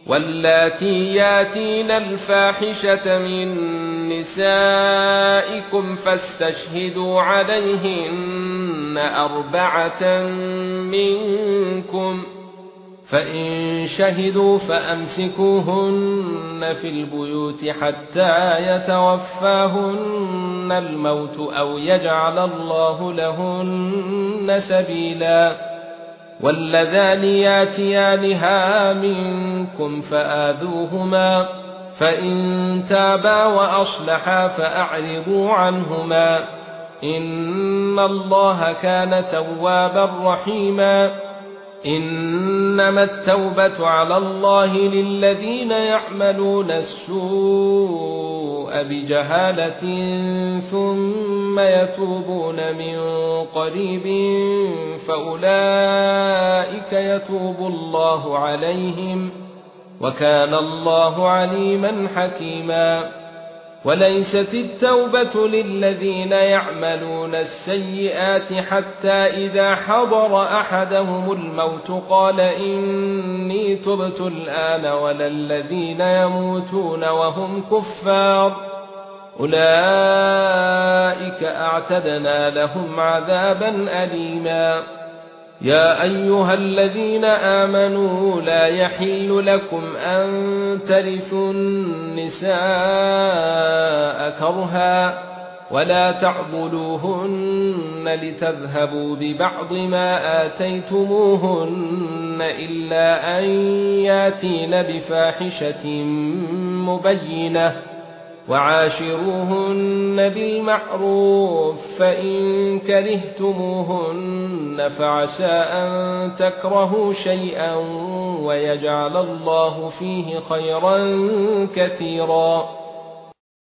واللاتي ياتين الفاحشة من نسائكم فاستشهدوا عليهن 4 منكم، فإن شهدوا فأمسكوهن في البيوت حتى يتوفاهن الموت أو يجعل الله لهن سبيلا. واللذان ياتيانها منكم فآذوهما، فإن تابا وأصلحا فأعرضوا عنهما، إن الله كان توابا رحيما. إنما التوبة على الله للذين يعملون السوء بجهالة ثم يتوبون من قريب فأولئك يتوب الله عليهم، وكان الله عليما حكيما. وليست التوبة للذين يعملون السيئات حتى إذا حضر أحدهم الموت قال إني تبت الآن، ولا الذين يموتون وهم كفار، أولئك أعتدنا لهم عذابا أليما. يا أيها الذين آمنوا لا يحل لكم أن ترثوا النساء كرها، ولا تعضلوهن لتذهبوا ببعض ما آتيتموهن إلا أن ياتين بفاحشة مبينة، وعاشروهن بالمعروف، فإن كرهتموهن فعسى أن تكرهوا شيئا ويجعل الله فيه خيرا كثيرا.